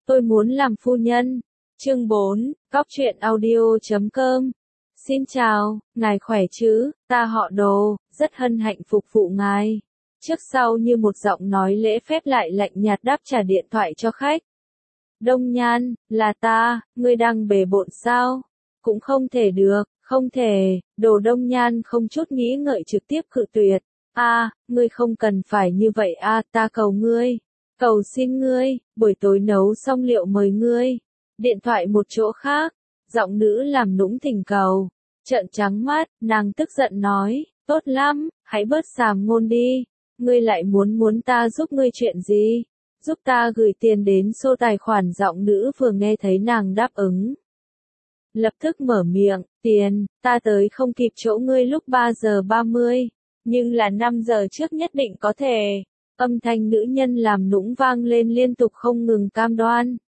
Tôi muốn làm phu nhân. Chương 4, Cóc truyện audio.com. Xin chào, ngài khỏe chứ, ta họ Đồ, rất hân hạnh phục vụ ngài. Trước sau như một giọng nói lễ phép lại lạnh nhạt đáp trả điện thoại cho khách. Đông Nhan, là ta, ngươi đang bề bộn sao? Cũng không thể được, không thể. Đồ Đông Nhan không chút nghĩ ngợi trực tiếp cự tuyệt. Ngươi không cần phải như vậy ta cầu ngươi. Cầu xin ngươi, buổi tối nấu xong liệu mời ngươi. Điện thoại một chỗ khác, giọng nữ làm nũng thỉnh cầu. Trợn trắng mắt, nàng tức giận nói, tốt lắm, hãy bớt xàm ngôn đi. Ngươi lại muốn ta giúp ngươi chuyện gì? Giúp ta gửi tiền đến số tài khoản. Giọng nữ vừa nghe thấy nàng đáp ứng. Lập tức mở miệng, tiền, ta tới không kịp chỗ ngươi lúc 3 giờ 30, nhưng là 5 giờ trước nhất định có thể. Âm thanh nữ nhân làm nũng vang lên liên tục không ngừng cam đoan.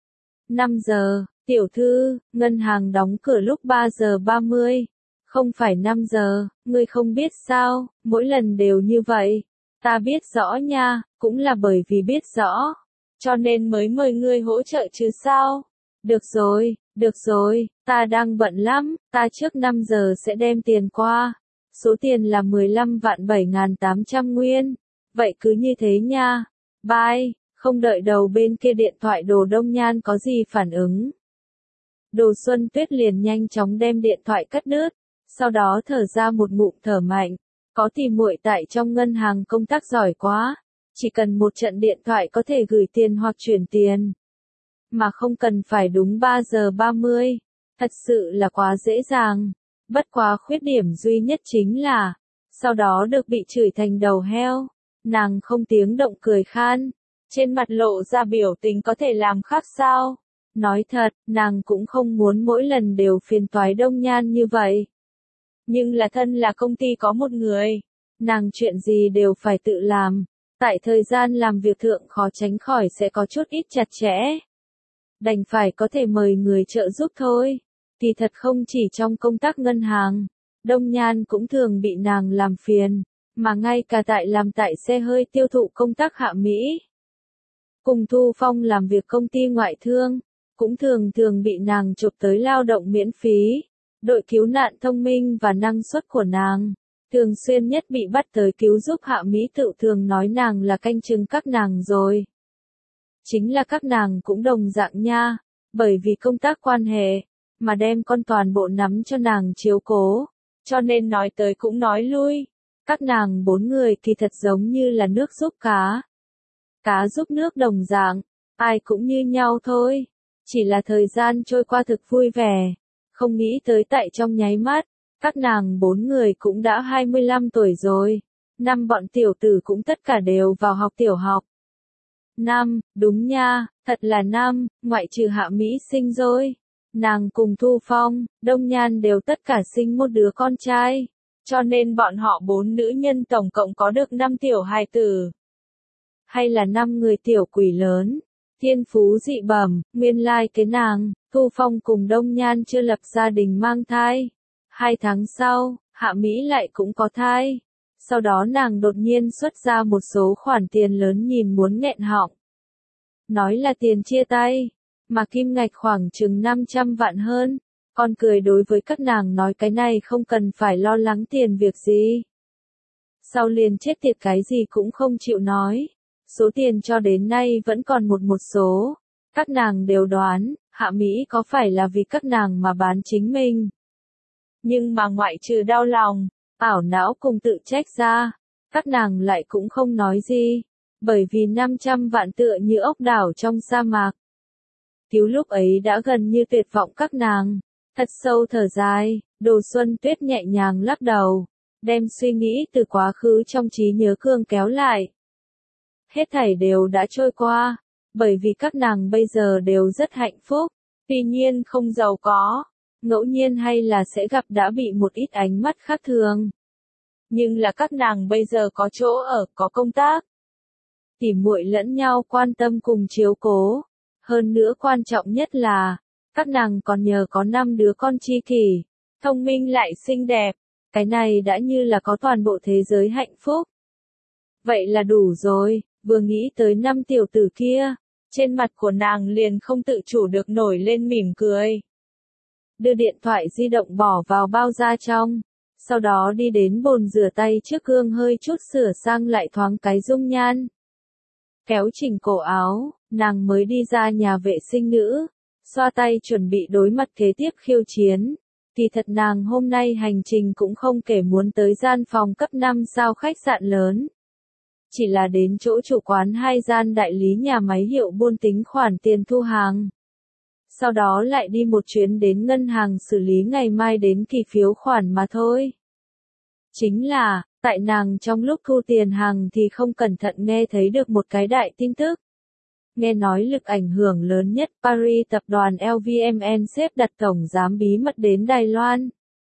5 giờ, tiểu thư, ngân hàng đóng cửa lúc 3 giờ 30. Không phải 5 giờ, ngươi không biết sao, mỗi lần đều như vậy. Ta biết rõ nha, cũng là bởi vì biết rõ. Cho nên mới mời ngươi hỗ trợ chứ sao. Được rồi, ta đang bận lắm, ta trước 5 giờ sẽ đem tiền qua. Số tiền là 15.7.800 nguyên. Vậy cứ như thế nha. Bye. Không đợi đầu bên kia điện thoại Đồ Đông Nhan có gì phản ứng. Đồ Xuân Tuyết liền nhanh chóng đem điện thoại cắt đứt. Sau đó thở ra một ngụm thở mạnh. Có thì muội tại trong ngân hàng công tác giỏi quá. Chỉ cần một trận điện thoại có thể gửi tiền hoặc chuyển tiền. Mà không cần phải đúng 3 giờ 30. Thật sự là quá dễ dàng. Bất quá khuyết điểm duy nhất chính là, sau đó được bị chửi thành đầu heo. Nàng không tiếng động cười khan. Trên mặt lộ ra biểu tình có thể làm khác sao? Nói thật, nàng cũng không muốn mỗi lần đều phiền toái Đông Nhan như vậy. Nhưng là thân là công ty có một người. Nàng chuyện gì đều phải tự làm. Tại thời gian làm việc thượng khó tránh khỏi sẽ có chút ít chặt chẽ. Đành phải có thể mời người trợ giúp thôi. Thì thật không chỉ trong công tác ngân hàng, Đông Nhan cũng thường bị nàng làm phiền, mà ngay cả tại xe hơi tiêu thụ công tác hạ Mỹ. Cùng Thu Phong làm việc công ty ngoại thương, cũng thường bị nàng chụp tới lao động miễn phí. Đội cứu nạn thông minh và năng suất của nàng, thường xuyên nhất bị bắt tới cứu giúp hạ Mỹ tự thường nói nàng là canh chừng các nàng rồi. Chính là các nàng cũng đồng dạng nha, bởi vì công tác quan hệ, mà đem con toàn bộ nắm cho nàng chiếu cố, cho nên nói tới cũng nói lui. Các nàng 4 người thì thật giống như là nước giúp cá. Cá giúp nước đồng dạng, ai cũng như nhau thôi. Chỉ là thời gian trôi qua thực vui vẻ, không nghĩ tới tại trong nháy mắt, các nàng 4 người cũng đã 25 tuổi rồi. Năm bọn tiểu tử cũng tất cả đều vào học tiểu học. Năm, đúng nha, thật là năm, ngoại trừ hạ Mỹ sinh rồi. Nàng cùng Thu Phong, Đông Nhan đều tất cả sinh một đứa con trai. Cho nên bọn họ 4 nữ nhân tổng cộng có được 5 tiểu hài tử. Hay là 5 người tiểu quỷ lớn. Thiên phú dị bẩm, nguyên lai cái nàng, Thu Phong cùng Đông Nhan chưa lập gia đình mang thai. 2 tháng sau, hạ Mỹ lại cũng có thai. Sau đó nàng đột nhiên xuất ra một số khoản tiền lớn nhìn muốn nghẹn họng. Nói là tiền chia tay, mà kim ngạch khoảng chừng 500 vạn hơn. Con cười đối với các nàng nói cái này không cần phải lo lắng tiền việc gì. Sau liền chết tiệt cái gì cũng không chịu nói. Số tiền cho đến nay vẫn còn một số. Các nàng đều đoán, hạ Mỹ có phải là vì các nàng mà bán chính mình. Nhưng mà ngoại trừ đau lòng, ảo não cùng tự trách ra, các nàng lại cũng không nói gì. Bởi vì 500 vạn tựa như ốc đảo trong sa mạc. Cứu lúc ấy đã gần như tuyệt vọng các nàng. Thật sâu thở dài, Đồ Xuân Tuyết nhẹ nhàng lắc đầu, đem suy nghĩ từ quá khứ trong trí nhớ cương kéo lại. Hết thảy đều đã trôi qua, bởi vì các nàng bây giờ đều rất hạnh phúc, tuy nhiên không giàu có, ngẫu nhiên hay là sẽ gặp đã bị một ít ánh mắt khác thường. Nhưng là các nàng bây giờ có chỗ ở, có công tác. Tỉ muội lẫn nhau quan tâm cùng chiếu cố. Hơn nữa quan trọng nhất là, các nàng còn nhờ có 5 đứa con tri kỷ, thông minh lại xinh đẹp. Cái này đã như là có toàn bộ thế giới hạnh phúc. Vậy là đủ rồi, vừa nghĩ tới 5 tiểu tử kia, Trên mặt của nàng liền không tự chủ được nổi lên mỉm cười. Đưa điện thoại di động bỏ vào bao da trong. Sau đó đi đến bồn rửa tay trước gương hơi chút sửa sang lại thoáng cái dung nhan. Kéo chỉnh cổ áo, nàng mới đi ra nhà vệ sinh nữ. Xoa tay chuẩn bị đối mặt kế tiếp khiêu chiến. Kỳ thật nàng hôm nay hành trình cũng không kể muốn tới gian phòng cấp 5 sao khách sạn lớn. Chỉ là đến chỗ chủ quán hai gian đại lý nhà máy hiệu buôn tính khoản tiền thu hàng. Sau đó lại đi một chuyến đến ngân hàng xử lý ngày mai đến kỳ phiếu khoản mà thôi. Chính là, tại nàng trong lúc thu tiền hàng thì không cẩn thận nghe thấy được một cái đại tin tức. Nghe nói lực ảnh hưởng lớn nhất Paris tập đoàn LVMH xếp đặt tổng giám bí mật đến Đài Loan.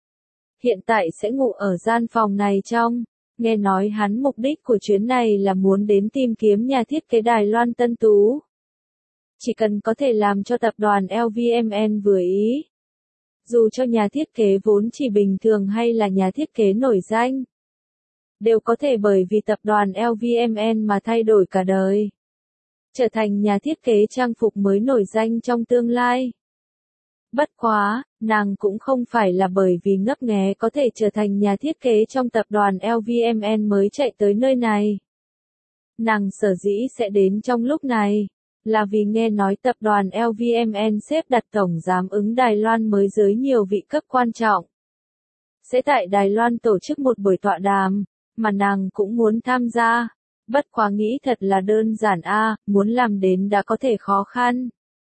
Hiện tại sẽ ngủ ở gian phòng này trong. Nghe nói hắn mục đích của chuyến này là muốn đến tìm kiếm nhà thiết kế Đài Loan Tân Tú. Chỉ cần có thể làm cho tập đoàn LVMH vừa ý. Dù cho nhà thiết kế vốn chỉ bình thường hay là nhà thiết kế nổi danh. Đều có thể bởi vì tập đoàn LVMH mà thay đổi cả đời. Trở thành nhà thiết kế trang phục mới nổi danh trong tương lai. Bất quá, nàng cũng không phải là bởi vì ngấp nghé có thể trở thành nhà thiết kế trong tập đoàn LVMH mới chạy tới nơi này. Nàng sở dĩ sẽ đến trong lúc này, là vì nghe nói tập đoàn LVMH xếp đặt tổng giám ứng Đài Loan mới giới nhiều vị cấp quan trọng. Sẽ tại Đài Loan tổ chức một buổi tọa đàm, mà nàng cũng muốn tham gia. Bất quá nghĩ thật là đơn giản muốn làm đến đã có thể khó khăn.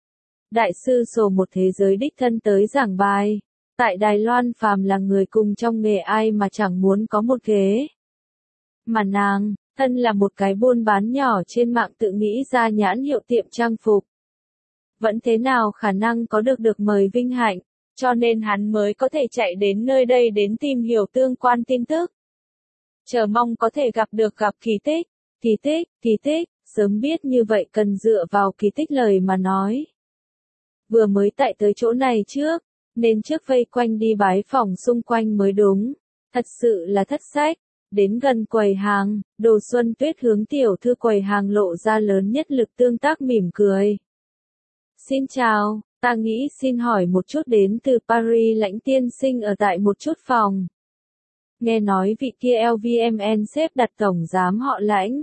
Đại sư sổ một thế giới đích thân tới giảng bài. Tại Đài Loan phàm là người cùng trong nghề ai mà chẳng muốn có một ghế. Mà nàng, thân là một cái buôn bán nhỏ trên mạng tự nghĩ ra nhãn hiệu tiệm trang phục. Vẫn thế nào khả năng có được mời vinh hạnh, cho nên hắn mới có thể chạy đến nơi đây đến tìm hiểu tương quan tin tức. Chờ mong có thể gặp kỳ tích, sớm biết như vậy cần dựa vào kỳ tích lời mà nói. Vừa mới tại tới chỗ này trước, nên trước vây quanh đi bái phòng xung quanh mới đúng. Thật sự là thất sách. Đến gần quầy hàng, Đồ Xuân Tuyết hướng tiểu thư quầy hàng lộ ra lớn nhất lực tương tác mỉm cười. Xin chào, ta nghĩ xin hỏi một chút đến từ Paris Lãnh tiên sinh ở tại một chút phòng. Nghe nói vị kia LVMH xếp đặt tổng giám họ Lãnh.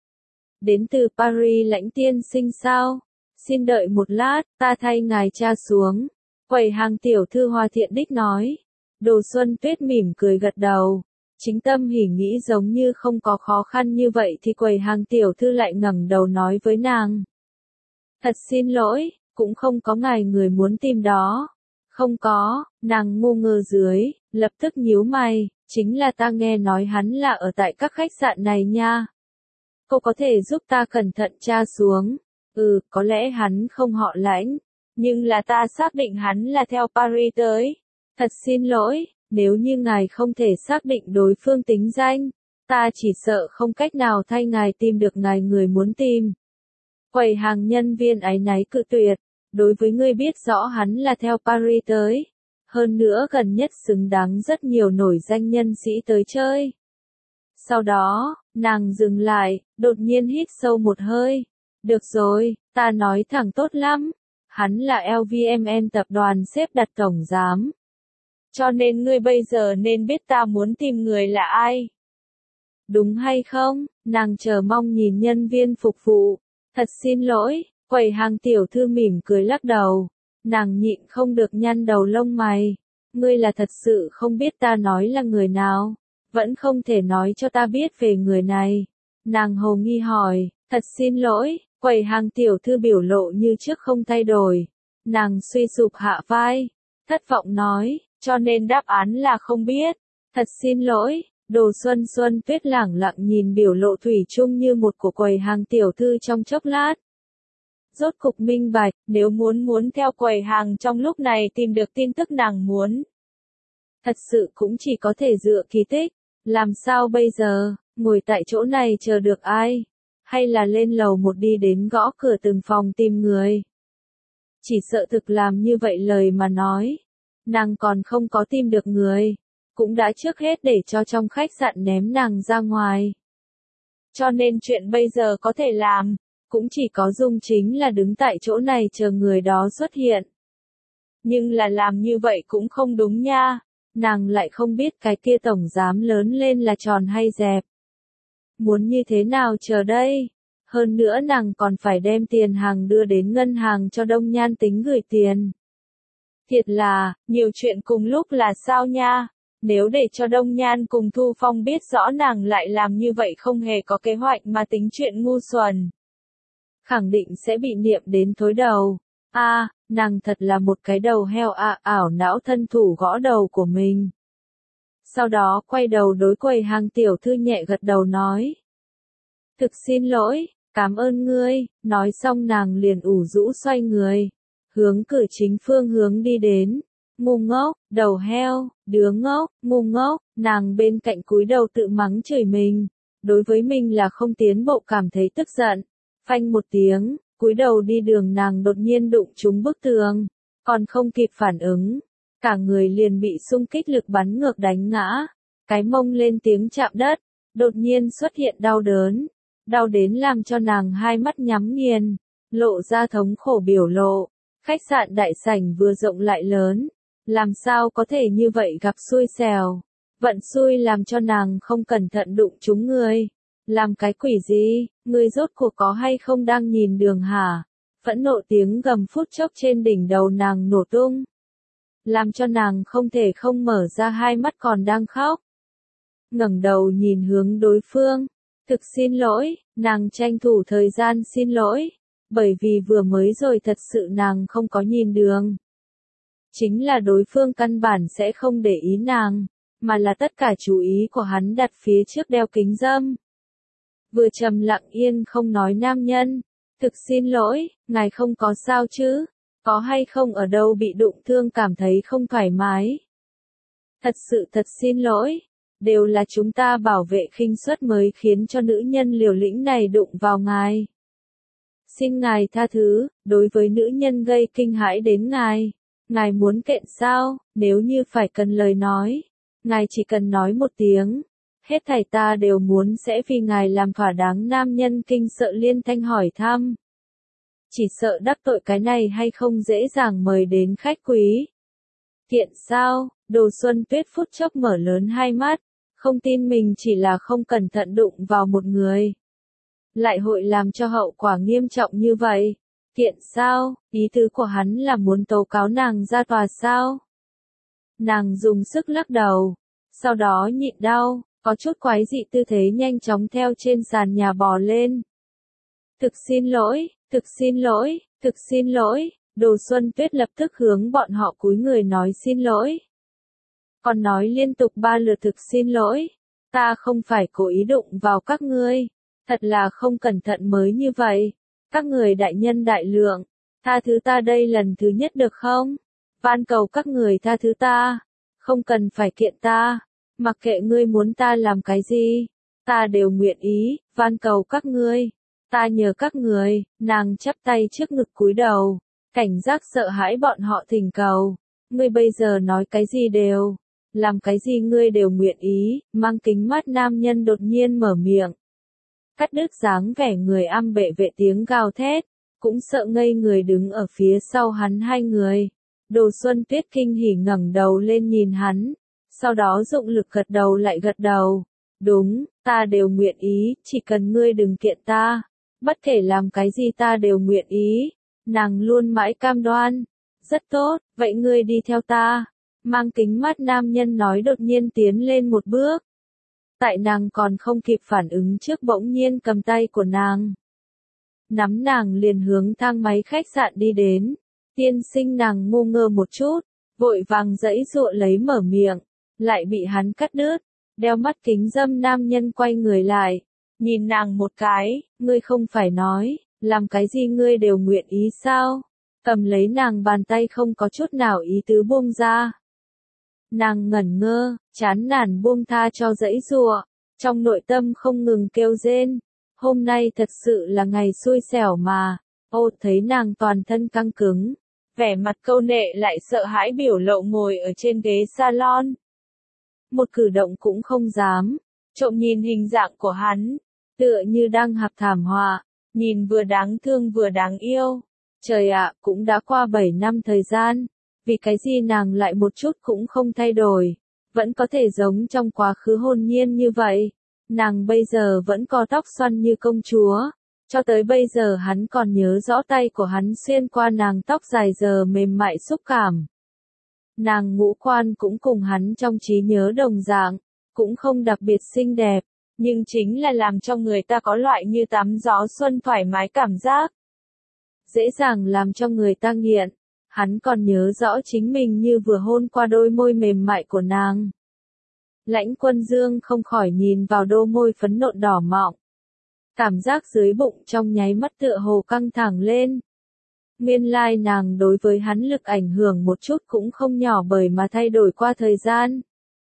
Đến từ Paris Lãnh tiên sinh sao? Xin đợi một lát, ta thay ngài tra xuống. Quầy hàng tiểu thư Hoa Thiện Đích nói. Đồ Xuân Tuyết mỉm cười gật đầu. Chính tâm hỉ nghĩ giống như không có khó khăn như vậy thì quầy hàng tiểu thư lại ngẩng đầu nói với nàng. Thật xin lỗi, cũng không có ngài người muốn tìm đó. Không có, nàng ngu ngơ dưới, lập tức nhíu mày, chính là ta nghe nói hắn là ở tại các khách sạn này nha. Cô có thể giúp ta cẩn thận tra xuống. Có lẽ hắn không họ Lãnh, nhưng là ta xác định hắn là theo Paris tới. Thật xin lỗi, nếu như ngài không thể xác định đối phương tính danh, ta chỉ sợ không cách nào thay ngài tìm được ngài người muốn tìm. Quầy hàng nhân viên áy náy cự tuyệt, đối với ngươi biết rõ hắn là theo Paris tới. Hơn nữa gần nhất xứng đáng rất nhiều nổi danh nhân sĩ tới chơi. Sau đó, nàng dừng lại, đột nhiên hít sâu một hơi. Được rồi, ta nói thẳng tốt lắm. Hắn là LVMH tập đoàn xếp đặt tổng giám. Cho nên ngươi bây giờ nên biết ta muốn tìm người là ai. Đúng hay không? Nàng chờ mong nhìn nhân viên phục vụ. Thật xin lỗi, quầy hàng tiểu thư mỉm cười lắc đầu. Nàng nhịn không được nhăn đầu lông mày. Ngươi là thật sự không biết ta nói là người nào. Vẫn không thể nói cho ta biết về người này. Nàng hồ nghi hỏi, thật xin lỗi, quầy hàng tiểu thư biểu lộ như trước không thay đổi. Nàng suy sụp hạ vai, thất vọng nói, cho nên đáp án là không biết. Thật xin lỗi, Đồ Xuân Tuyết lẳng lặng nhìn biểu lộ thủy chung như một của quầy hàng tiểu thư trong chốc lát. Rốt cục minh bạch, nếu muốn theo quầy hàng trong lúc này tìm được tin tức nàng muốn. Thật sự cũng chỉ có thể dựa kỳ tích, làm sao bây giờ, ngồi tại chỗ này chờ được ai, hay là lên lầu một đi đến gõ cửa từng phòng tìm người. Chỉ sợ thực làm như vậy lời mà nói, nàng còn không có tìm được người, cũng đã trước hết để cho trong khách sạn ném nàng ra ngoài. Cho nên chuyện bây giờ có thể làm, cũng chỉ có Dung chính là đứng tại chỗ này chờ người đó xuất hiện. Nhưng là làm như vậy cũng không đúng nha, nàng lại không biết cái kia tổng giám lớn lên là tròn hay dẹp. Muốn như thế nào chờ đây? Hơn nữa nàng còn phải đem tiền hàng đưa đến ngân hàng cho Đông Nhan tính gửi tiền. Thiệt là, nhiều chuyện cùng lúc là sao nha? Nếu để cho Đông Nhan cùng Thu Phong biết rõ nàng lại làm như vậy không hề có kế hoạch mà tính chuyện ngu xuẩn, khẳng định sẽ bị niệm đến thối đầu. Nàng thật là một cái đầu heo ảo não thân thủ gõ đầu của mình. Sau đó quay đầu đối quầy hàng tiểu thư nhẹ gật đầu nói. Thực xin lỗi, cảm ơn ngươi, nói xong nàng liền ủ rũ xoay người, hướng cửa chính phương hướng đi đến. Ngu ngốc, đầu heo, đứa ngốc, ngu ngốc, nàng bên cạnh cúi đầu tự mắng chửi mình, đối với mình là không tiến bộ cảm thấy tức giận. Phanh một tiếng, cúi đầu đi đường nàng đột nhiên đụng trúng bức tường, còn không kịp phản ứng, cả người liền bị xung kích lực bắn ngược đánh ngã, cái mông lên tiếng chạm đất, đột nhiên xuất hiện đau đớn, đau đến làm cho nàng hai mắt nhắm nghiền, lộ ra thống khổ biểu lộ. Khách sạn đại sảnh vừa rộng lại lớn, làm sao có thể như vậy gặp xui xẻo, vận xui làm cho nàng không cẩn thận đụng trúng người. Làm cái quỷ gì, ngươi rốt cuộc có hay không đang nhìn đường hả? Phẫn nộ tiếng gầm phút chốc trên đỉnh đầu nàng nổ tung, làm cho nàng không thể không mở ra hai mắt còn đang khóc. Ngẩng đầu nhìn hướng đối phương, thực xin lỗi, nàng tranh thủ thời gian xin lỗi, bởi vì vừa mới rồi thật sự nàng không có nhìn đường. Chính là đối phương căn bản sẽ không để ý nàng, mà là tất cả chú ý của hắn đặt phía trước đeo kính râm. Vừa trầm lặng yên không nói nam nhân, thực xin lỗi, ngài không có sao chứ, có hay không ở đâu bị đụng thương cảm thấy không thoải mái. Thật xin lỗi, đều là chúng ta bảo vệ khinh suất mới khiến cho nữ nhân liều lĩnh này đụng vào ngài. Xin ngài tha thứ, đối với nữ nhân gây kinh hãi đến ngài muốn kiện sao, nếu như phải cần lời nói, ngài chỉ cần nói một tiếng. Hết thảy ta đều muốn sẽ vì ngài làm thỏa đáng. Nam nhân kinh sợ liên thanh hỏi thăm. Chỉ sợ đắc tội cái này hay không dễ dàng mời đến khách quý. Kiện sao, Đồ Xuân Tuyết phút chốc mở lớn hai mắt, không tin mình chỉ là không cẩn thận đụng vào một người, lại hội làm cho hậu quả nghiêm trọng như vậy. Kiện sao, ý tứ của hắn là muốn tố cáo nàng ra tòa sao? Nàng dùng sức lắc đầu, sau đó nhịn đau. Có chút quái dị tư thế nhanh chóng theo trên sàn nhà bò lên. Thực xin lỗi, thực xin lỗi, thực xin lỗi, Đồ Xuân Tuyết lập tức hướng bọn họ cúi người nói xin lỗi. Còn nói liên tục 3 lượt thực xin lỗi, ta không phải cố ý đụng vào các ngươi, thật là không cẩn thận mới như vậy. Các người đại nhân đại lượng, tha thứ ta đây lần thứ nhất được không? Van cầu các người tha thứ ta, không cần phải kiện ta. Mặc kệ ngươi muốn ta làm cái gì, ta đều nguyện ý, van cầu các ngươi, ta nhờ các người. Nàng chắp tay trước ngực cúi đầu, cảnh giác sợ hãi bọn họ thỉnh cầu. Ngươi bây giờ nói cái gì đều, làm cái gì ngươi đều nguyện ý. Mang kính mắt nam nhân đột nhiên mở miệng, cắt đứt dáng vẻ người am bệ vệ tiếng gào thét, cũng sợ ngây người đứng ở phía sau hắn hai người. Đồ Xuân Tuyết kinh hỉ ngẩng đầu lên nhìn hắn. Sau đó dụng lực gật đầu lại gật đầu. Đúng, ta đều nguyện ý, chỉ cần ngươi đừng kiện ta. Bất kể làm cái gì ta đều nguyện ý. Nàng luôn mãi cam đoan. Rất tốt, vậy ngươi đi theo ta. Mang kính mắt nam nhân nói đột nhiên tiến lên một bước. Tại nàng còn không kịp phản ứng trước bỗng nhiên cầm tay của nàng. Nắm nàng liền hướng thang máy khách sạn đi đến. Tiên sinh nàng ngu ngơ một chút, vội vàng giãy giụa lấy mở miệng. Lại bị hắn cắt đứt, đeo mắt kính râm nam nhân quay người lại, nhìn nàng một cái, ngươi không phải nói, làm cái gì ngươi đều nguyện ý sao? Cầm lấy nàng bàn tay không có chút nào ý tứ buông ra. Nàng ngẩn ngơ, chán nản buông tha cho giãy giụa, trong nội tâm không ngừng kêu rên, hôm nay thật sự là ngày xui xẻo mà. Ô thấy nàng toàn thân căng cứng, vẻ mặt câu nệ lại sợ hãi biểu lộ ngồi ở trên ghế salon. Một cử động cũng không dám, trộm nhìn hình dạng của hắn, tựa như đang gặp thảm họa, nhìn vừa đáng thương vừa đáng yêu. Trời ạ, cũng đã qua 7 năm thời gian, vì cái gì nàng lại một chút cũng không thay đổi, vẫn có thể giống trong quá khứ hồn nhiên như vậy. Nàng bây giờ vẫn có tóc xoăn như công chúa, cho tới bây giờ hắn còn nhớ rõ tay của hắn xuyên qua nàng tóc dài giờ mềm mại xúc cảm. Nàng ngũ quan cũng cùng hắn trong trí nhớ đồng dạng, cũng không đặc biệt xinh đẹp, nhưng chính là làm cho người ta có loại như tắm gió xuân thoải mái cảm giác. Dễ dàng làm cho người ta nghiện, hắn còn nhớ rõ chính mình như vừa hôn qua đôi môi mềm mại của nàng. Lãnh Quân Dương không khỏi nhìn vào đôi môi phấn nộn đỏ mọng. Cảm giác dưới bụng trong nháy mắt tựa hồ căng thẳng lên. Nguyên lai nàng đối với hắn lực ảnh hưởng một chút cũng không nhỏ bởi mà thay đổi qua thời gian.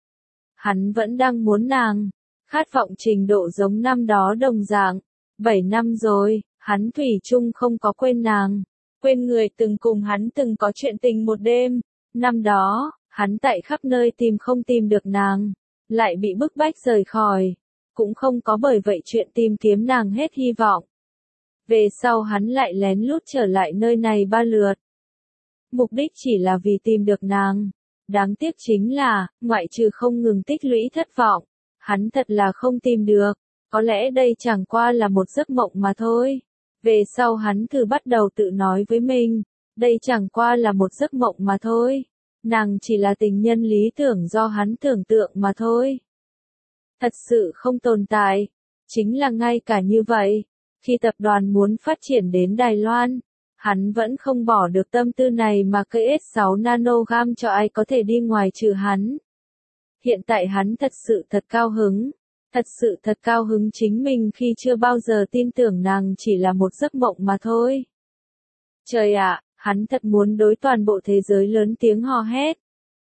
Hắn vẫn đang muốn nàng, khát vọng trình độ giống năm đó đồng dạng. 7 năm rồi, hắn thủy chung không có quên nàng, quên người từng cùng hắn từng có chuyện tình một đêm. Năm đó, hắn tại khắp nơi tìm không tìm được nàng, lại bị bức bách rời khỏi, cũng không có bởi vậy chuyện tìm kiếm nàng hết hy vọng. Về sau hắn lại lén lút trở lại nơi này 3 lượt. Mục đích chỉ là vì tìm được nàng. Đáng tiếc chính là, ngoại trừ không ngừng tích lũy thất vọng, hắn thật là không tìm được. Có lẽ đây chẳng qua là một giấc mộng mà thôi. Về sau hắn thử bắt đầu tự nói với mình, đây chẳng qua là một giấc mộng mà thôi. Nàng chỉ là tình nhân lý tưởng do hắn tưởng tượng mà thôi. Thật sự không tồn tại. Chính là ngay cả như vậy, khi tập đoàn muốn phát triển đến Đài Loan, hắn vẫn không bỏ được tâm tư này mà cây S6 nanogam cho ai có thể đi ngoài trừ hắn. Hiện tại hắn thật sự thật cao hứng. Thật sự thật cao hứng chính mình khi chưa bao giờ tin tưởng nàng chỉ là một giấc mộng mà thôi. Trời ạ, hắn thật muốn đối toàn bộ thế giới lớn tiếng hò hét.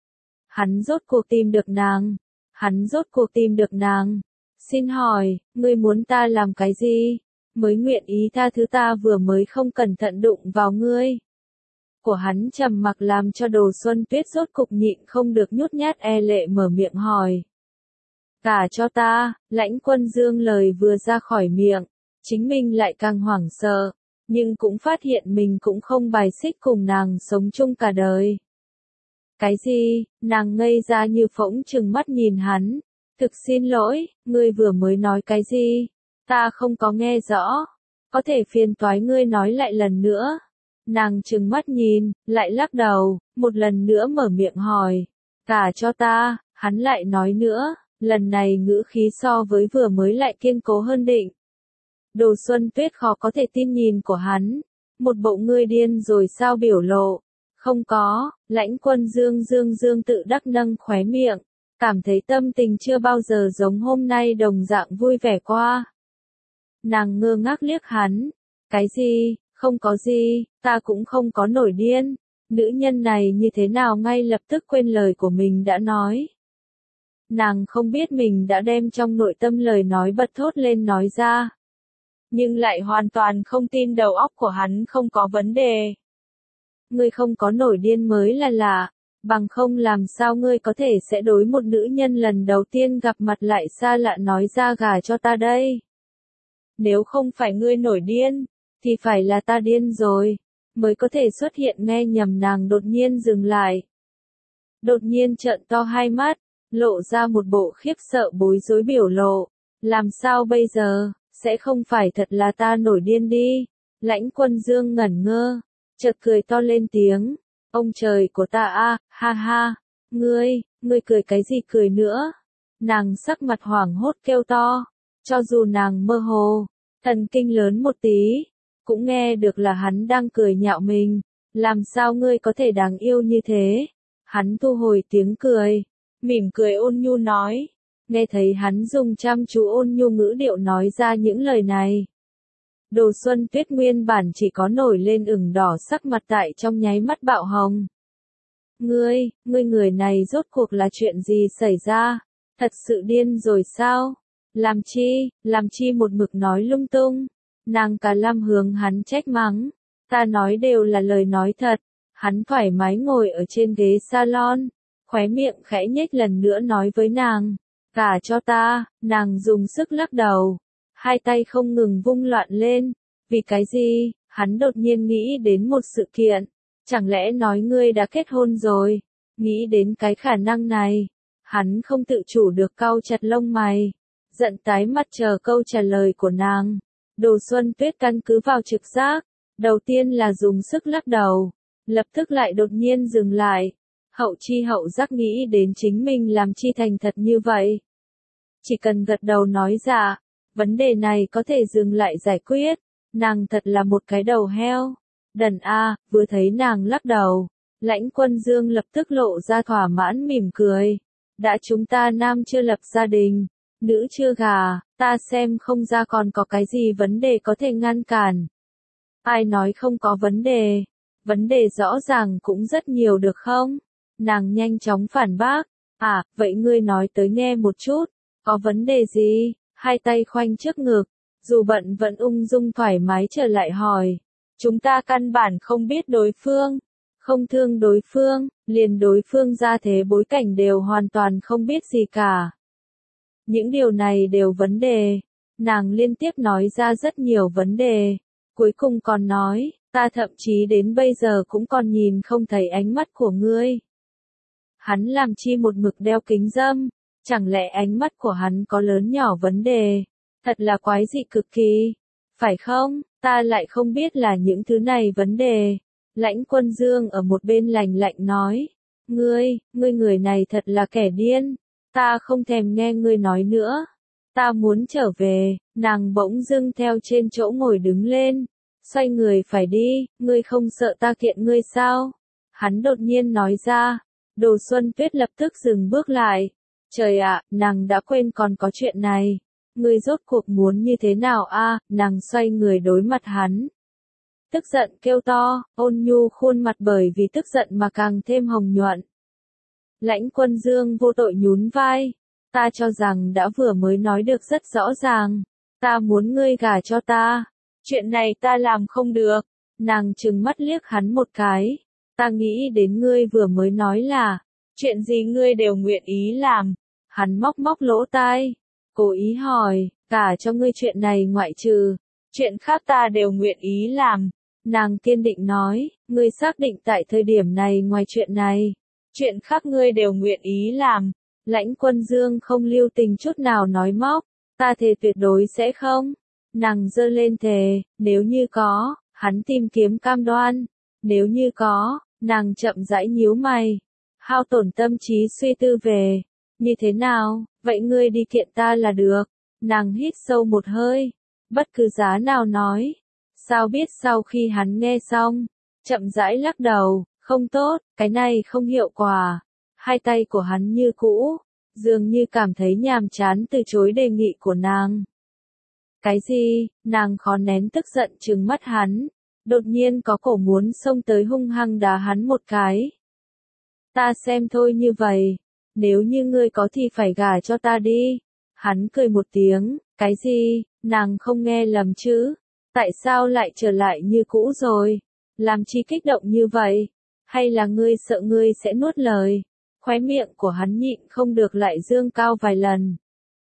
Hắn rốt cuộc tìm được nàng. Hắn rốt cuộc tìm được nàng. Xin hỏi, ngươi muốn ta làm cái gì? Mới nguyện ý tha thứ ta vừa mới không cẩn thận đụng vào ngươi. Của hắn trầm mặc làm cho Đồ Xuân Tuyết rốt cục nhịn không được nhút nhát e lệ mở miệng hỏi. Cả cho ta, Lãnh Quân Dương lời vừa ra khỏi miệng, chính mình lại càng hoảng sợ, nhưng cũng phát hiện mình cũng không bài xích cùng nàng sống chung cả đời. Cái gì? Nàng ngây ra như phỗng trừng mắt nhìn hắn. Thực xin lỗi, ngươi vừa mới nói cái gì? Ta không có nghe rõ. Có thể phiền toái ngươi nói lại lần nữa. Nàng trừng mắt nhìn, lại lắc đầu, một lần nữa mở miệng hỏi. Cả cho ta, hắn lại nói nữa, lần này ngữ khí so với vừa mới lại kiên cố hơn định. Đồ Xuân Tuyết khó có thể tin nhìn của hắn. Một bộ ngươi điên rồi sao biểu lộ. Không có, Lãnh Quân Dương tự đắc nâng khóe miệng, cảm thấy tâm tình chưa bao giờ giống hôm nay đồng dạng vui vẻ qua. Nàng ngơ ngác liếc hắn, cái gì, không có gì, ta cũng không có nổi điên, nữ nhân này như thế nào ngay lập tức quên lời của mình đã nói. Nàng không biết mình đã đem trong nội tâm lời nói bật thốt lên nói ra, nhưng lại hoàn toàn không tin đầu óc của hắn không có vấn đề. Ngươi không có nổi điên mới là lạ, bằng không làm sao ngươi có thể sẽ đối một nữ nhân lần đầu tiên gặp mặt lại xa lạ nói ra gả cho ta đây. Nếu không phải ngươi nổi điên, thì phải là ta điên rồi, mới có thể xuất hiện nghe nhầm. Nàng đột nhiên dừng lại. Đột nhiên trợn to hai mắt, lộ ra một bộ khiếp sợ bối rối biểu lộ. Làm sao bây giờ, sẽ không phải thật là ta nổi điên đi. Lãnh Quân Dương ngẩn ngơ, chợt cười to lên tiếng. Ông trời của ta a, ha ha, ngươi cười cái gì cười nữa? Nàng sắc mặt hoảng hốt kêu to, cho dù nàng mơ hồ, thần kinh lớn một tí, cũng nghe được là hắn đang cười nhạo mình. Làm sao ngươi có thể đáng yêu như thế? Hắn thu hồi tiếng cười, mỉm cười ôn nhu nói. Nghe thấy hắn dùng chăm chú ôn nhu ngữ điệu nói ra những lời này. Đồ Xuân Tuyết nguyên bản chỉ có nổi lên ửng đỏ sắc mặt tại trong nháy mắt bạo hồng. Ngươi người này rốt cuộc là chuyện gì xảy ra? Thật sự điên rồi sao? Làm chi một mực nói lung tung? Nàng cả lâm hướng hắn trách mắng. Ta nói đều là lời nói thật. Hắn thoải mái ngồi ở trên ghế salon, khóe miệng khẽ nhếch lần nữa nói với nàng. Cả cho ta, nàng dùng sức lắc đầu. Hai tay không ngừng vung loạn lên, Vì cái gì? Hắn đột nhiên nghĩ đến một sự kiện. Chẳng lẽ nói ngươi đã kết hôn rồi? Nghĩ đến cái khả năng này, hắn không tự chủ được cau chặt lông mày, giận tái mặt chờ câu trả lời của nàng. Đồ Xuân Tuyết căn cứ vào trực giác, đầu tiên là dùng sức lắc đầu, lập tức lại đột nhiên dừng lại. Hậu chi hậu giác nghĩ đến chính mình làm chi thành thật như vậy. Chỉ cần gật đầu nói dạ, vấn đề này có thể dừng lại giải quyết. Nàng thật là một cái đầu heo. Đần a, vừa thấy nàng lắc đầu, Lãnh Quân Dương lập tức lộ ra thỏa mãn mỉm cười. Đã chúng ta nam chưa lập gia đình, nữ chưa gà, ta xem không ra còn có cái gì vấn đề có thể ngăn cản. Ai nói không có vấn đề rõ ràng cũng rất nhiều được không? Nàng nhanh chóng phản bác, à, vậy ngươi nói tới nghe một chút, có vấn đề gì? Hai tay khoanh trước ngực, dù bận vẫn ung dung thoải mái trở lại hỏi. Chúng ta căn bản không biết đối phương, không thương đối phương, liền đối phương ra thế bối cảnh đều hoàn toàn không biết gì cả. Những điều này đều vấn đề. Nàng liên tiếp nói ra rất nhiều vấn đề. Cuối cùng còn nói, ta thậm chí đến bây giờ cũng còn nhìn không thấy ánh mắt của ngươi. Hắn làm chi một mực đeo kính râm, chẳng lẽ ánh mắt của hắn có lớn nhỏ vấn đề? Thật là quái dị cực kỳ. Phải không? Ta lại không biết là những thứ này vấn đề. Lãnh Quân Dương ở một bên lạnh lạnh nói. Ngươi người này thật là kẻ điên. Ta không thèm nghe ngươi nói nữa. Ta muốn trở về. Nàng bỗng dưng theo trên chỗ ngồi đứng lên. Xoay người phải đi. Ngươi không sợ ta kiện ngươi sao? Hắn đột nhiên nói ra. Đồ Xuân Tuyết lập tức dừng bước lại. Trời ạ, nàng đã quên còn có chuyện này. Ngươi rốt cuộc muốn như thế nào a? Nàng xoay người đối mặt hắn. Tức giận kêu to, Ôn Nhu khuôn mặt bởi vì tức giận mà càng thêm hồng nhuận. Lãnh Quân Dương vô tội nhún vai. Ta cho rằng đã vừa mới nói được rất rõ ràng. Ta muốn ngươi gả cho ta. Chuyện này ta làm không được. Nàng trừng mắt liếc hắn một cái. Ta nghĩ đến ngươi vừa mới nói là, chuyện gì ngươi đều nguyện ý làm. Hắn móc móc lỗ tai, cố ý hỏi, cả cho ngươi chuyện này ngoại trừ, chuyện khác ta đều nguyện ý làm. Nàng kiên định nói, ngươi xác định tại thời điểm này ngoài chuyện này, chuyện khác ngươi đều nguyện ý làm. Lãnh Quân Dương không lưu tình chút nào nói móc, ta thề tuyệt đối sẽ không. Nàng giơ lên thề, nếu như có, hắn tìm kiếm cam đoan, nếu như có, nàng chậm rãi nhíu mày, hao tổn tâm trí suy tư về, như thế nào, vậy ngươi đi kiện ta là được. Nàng hít sâu một hơi, bất cứ giá nào nói. Sao biết sau khi hắn nghe xong, chậm rãi lắc đầu, không tốt, cái này không hiệu quả. Hai tay của hắn như cũ, dường như cảm thấy nhàm chán từ chối đề nghị của nàng. Cái gì? Nàng khó nén tức giận trừng mắt hắn, đột nhiên có cổ muốn xông tới hung hăng đá hắn một cái. Ta xem thôi như vậy, nếu như ngươi có thì phải gả cho ta đi. Hắn cười một tiếng, cái gì? Nàng không nghe lầm chứ? Tại sao lại trở lại như cũ rồi? Làm chi kích động như vậy? Hay là ngươi sợ ngươi sẽ nuốt lời? Khóe miệng của hắn nhịn không được lại dương cao vài lần.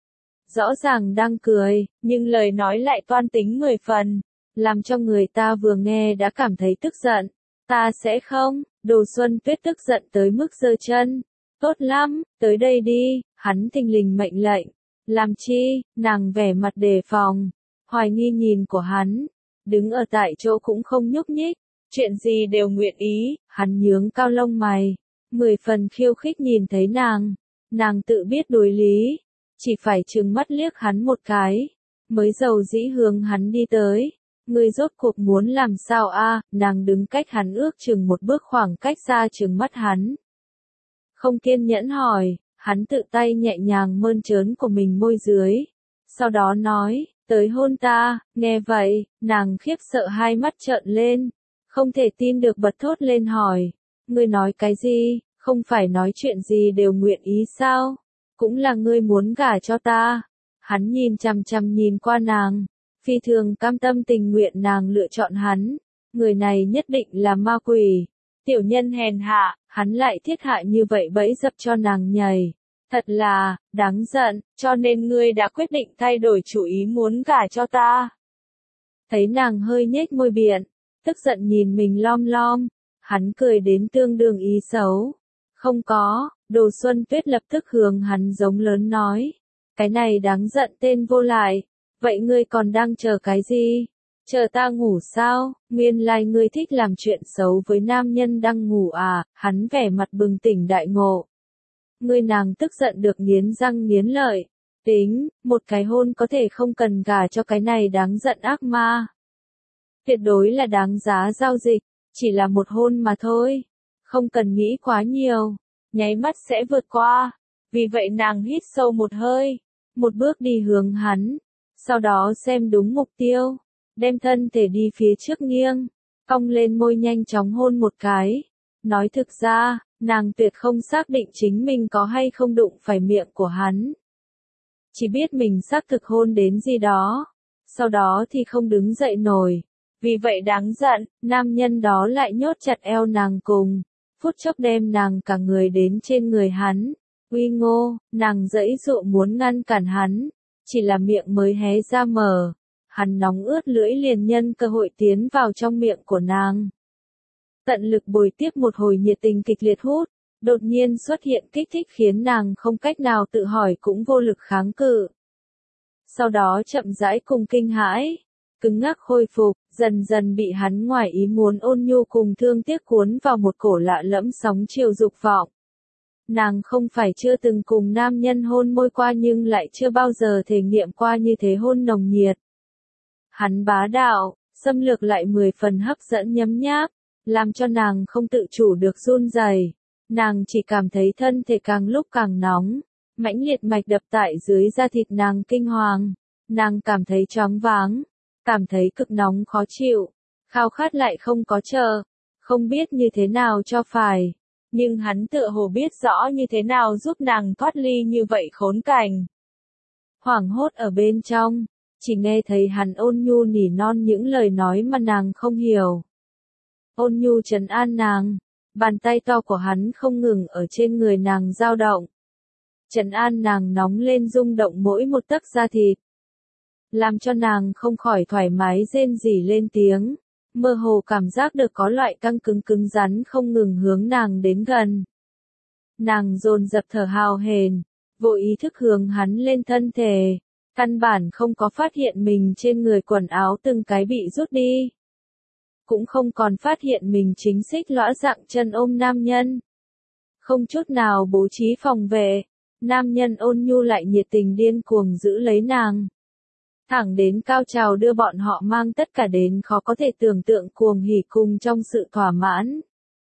Rõ ràng đang cười, nhưng lời nói lại toan tính 10 phần, làm cho người ta vừa nghe đã cảm thấy tức giận. Ta sẽ không, Đồ Xuân Tuyết tức giận tới mức giơ chân. Tốt lắm, tới đây đi, hắn thình lình mệnh lệnh. Làm chi? Nàng vẻ mặt đề phòng, hoài nghi nhìn của hắn, đứng ở tại chỗ cũng không nhúc nhích. Chuyện gì đều nguyện ý, hắn nhướng cao lông mày, 10 phần khiêu khích nhìn thấy nàng tự biết đối lý, chỉ phải trừng mắt liếc hắn một cái, mới dầu dĩ hướng hắn đi tới. Ngươi rốt cuộc muốn làm sao a? Nàng đứng cách hắn ước chừng một bước khoảng cách xa trừng mắt hắn. Không kiên nhẫn hỏi, hắn tự tay nhẹ nhàng mơn trớn của mình môi dưới, sau đó nói, tới hôn ta. Nghe vậy, nàng khiếp sợ hai mắt trợn lên, không thể tin được bật thốt lên hỏi, ngươi nói cái gì? Không phải nói chuyện gì đều nguyện ý sao? Cũng là ngươi muốn gả cho ta. Hắn nhìn chằm chằm nhìn qua nàng, phi thường cam tâm tình nguyện nàng lựa chọn hắn. Người này nhất định là ma quỷ, tiểu nhân hèn hạ, hắn lại thiết hạ như vậy bẫy dập cho nàng nhảy. Thật là, đáng giận, cho nên ngươi đã quyết định thay đổi chủ ý muốn gả cho ta. Thấy nàng hơi nhếch môi biện, tức giận nhìn mình lom lom, hắn cười đến tương đương ý xấu. Không có, Đồ Xuân Tuyết lập tức hướng hắn giống lớn nói. Cái này đáng giận tên vô lại, vậy ngươi còn đang chờ cái gì? Chờ ta ngủ sao? Nguyên lai ngươi thích làm chuyện xấu với nam nhân đang ngủ à? Hắn vẻ mặt bừng tỉnh đại ngộ. Ngươi nàng tức giận được nghiến răng nghiến lợi. Tính, một cái hôn có thể không cần gả cho cái này đáng giận ác ma. Tuyệt đối là đáng giá giao dịch, chỉ là một hôn mà thôi. Không cần nghĩ quá nhiều, nháy mắt sẽ vượt qua. Vì vậy nàng hít sâu một hơi, một bước đi hướng hắn, sau đó xem đúng mục tiêu, đem thân thể đi phía trước nghiêng, cong lên môi nhanh chóng hôn một cái. Nói thực ra, nàng tuyệt không xác định chính mình có hay không đụng phải miệng của hắn. Chỉ biết mình xác thực hôn đến gì đó, sau đó thì không đứng dậy nổi. Vì vậy đáng giận, nam nhân đó lại nhốt chặt eo nàng cùng, phút chốc đem nàng cả người đến trên người hắn. Uy ngô, nàng giãy dụa muốn ngăn cản hắn, chỉ là miệng mới hé ra mở. Hắn nóng ướt lưỡi liền nhân cơ hội tiến vào trong miệng của nàng. Tận lực bồi tiếp một hồi nhiệt tình kịch liệt hút, đột nhiên xuất hiện kích thích khiến nàng không cách nào tự hỏi cũng vô lực kháng cự. Sau đó chậm rãi cùng kinh hãi, cứng ngắc khôi phục, dần dần bị hắn ngoài ý muốn ôn nhu cùng thương tiếc cuốn vào một cổ lạ lẫm sóng chiều dục vọng. Nàng không phải chưa từng cùng nam nhân hôn môi qua nhưng lại chưa bao giờ thể nghiệm qua như thế hôn nồng nhiệt. Hắn bá đạo, xâm lược lại 10 phần hấp dẫn nhấm nháp, làm cho nàng không tự chủ được run rẩy. Nàng chỉ cảm thấy thân thể càng lúc càng nóng, mãnh liệt mạch đập tại dưới da thịt nàng kinh hoàng. Nàng cảm thấy choáng váng, cảm thấy cực nóng khó chịu, khao khát lại không có chờ, không biết như thế nào cho phải. Nhưng hắn tựa hồ biết rõ như thế nào giúp nàng thoát ly như vậy khốn cảnh. Hoảng hốt ở bên trong, chỉ nghe thấy hắn ôn nhu nỉ non những lời nói mà nàng không hiểu. Ôn nhu trấn an nàng, bàn tay to của hắn không ngừng ở trên người nàng dao động. Trấn an nàng nóng lên rung động mỗi một tấc da thịt. Làm cho nàng không khỏi thoải mái rên rỉ lên tiếng. Mơ hồ cảm giác được có loại căng cứng cứng rắn không ngừng hướng nàng đến gần. Nàng dồn dập thở hào hển, vô ý thức hướng hắn lên thân thể, căn bản không có phát hiện mình trên người quần áo từng cái bị rút đi. Cũng không còn phát hiện mình chính xích lõa dạng chân ôm nam nhân. Không chút nào bố trí phòng vệ, nam nhân ôn nhu lại nhiệt tình điên cuồng giữ lấy nàng. Thẳng đến cao trào đưa bọn họ mang tất cả đến khó có thể tưởng tượng cuồng hỉ cùng trong sự thỏa mãn.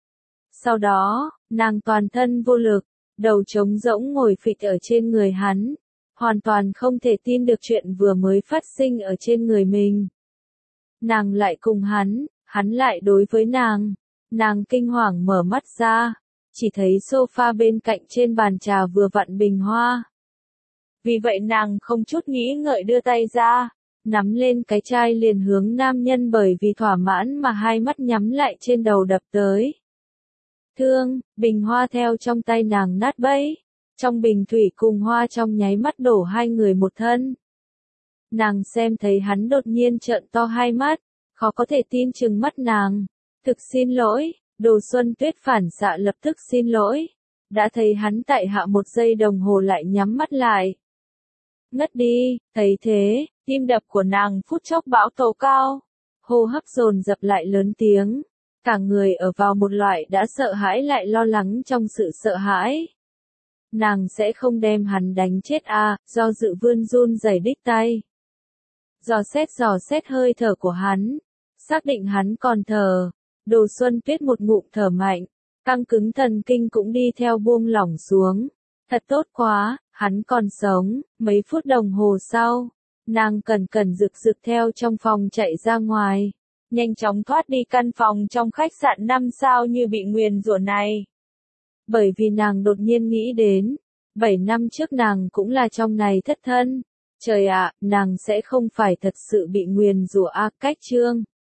Sau đó, nàng toàn thân vô lực, đầu trống rỗng ngồi phịch ở trên người hắn, hoàn toàn không thể tin được chuyện vừa mới phát sinh ở trên người mình. Nàng lại cùng hắn lại đối với nàng kinh hoàng mở mắt ra, chỉ thấy sofa bên cạnh trên bàn trà vừa vặn bình hoa. Vì vậy nàng không chút nghĩ ngợi đưa tay ra, nắm lên cái chai liền hướng nam nhân bởi vì thỏa mãn mà hai mắt nhắm lại trên đầu đập tới. Thương, bình hoa theo trong tay nàng nát bấy, trong bình thủy cùng hoa trong nháy mắt đổ hai người một thân. Nàng xem thấy hắn đột nhiên trợn to hai mắt, khó có thể tin trừng mắt nàng. Thực xin lỗi, Đồ Xuân Tuyết phản xạ lập tức xin lỗi. Đã thấy hắn tại hạ một giây đồng hồ lại nhắm mắt lại. Ngất đi, thấy thế, tim đập của nàng phút chốc bão tố cao. Hô hấp dồn dập lại lớn tiếng. Cả người ở vào một loại đã sợ hãi lại lo lắng trong sự sợ hãi. Nàng sẽ không đem hắn đánh chết à, do dự vươn run rẩy đích tay. Dò xét hơi thở của hắn, xác định hắn còn thở. Đồ Xuân Tuyết một ngụm thở mạnh, căng cứng thần kinh cũng đi theo buông lỏng xuống. Thật tốt quá, hắn còn sống. Mấy phút đồng hồ sau, nàng cẩn cẩn rực theo trong phòng chạy ra ngoài, nhanh chóng thoát đi căn phòng trong khách sạn 5 sao như bị nguyền rủa này. Bởi vì nàng đột nhiên nghĩ đến, 7 năm trước nàng cũng là trong này thất thân. Trời ạ, nàng sẽ không phải thật sự bị nguyền rủa cách chương.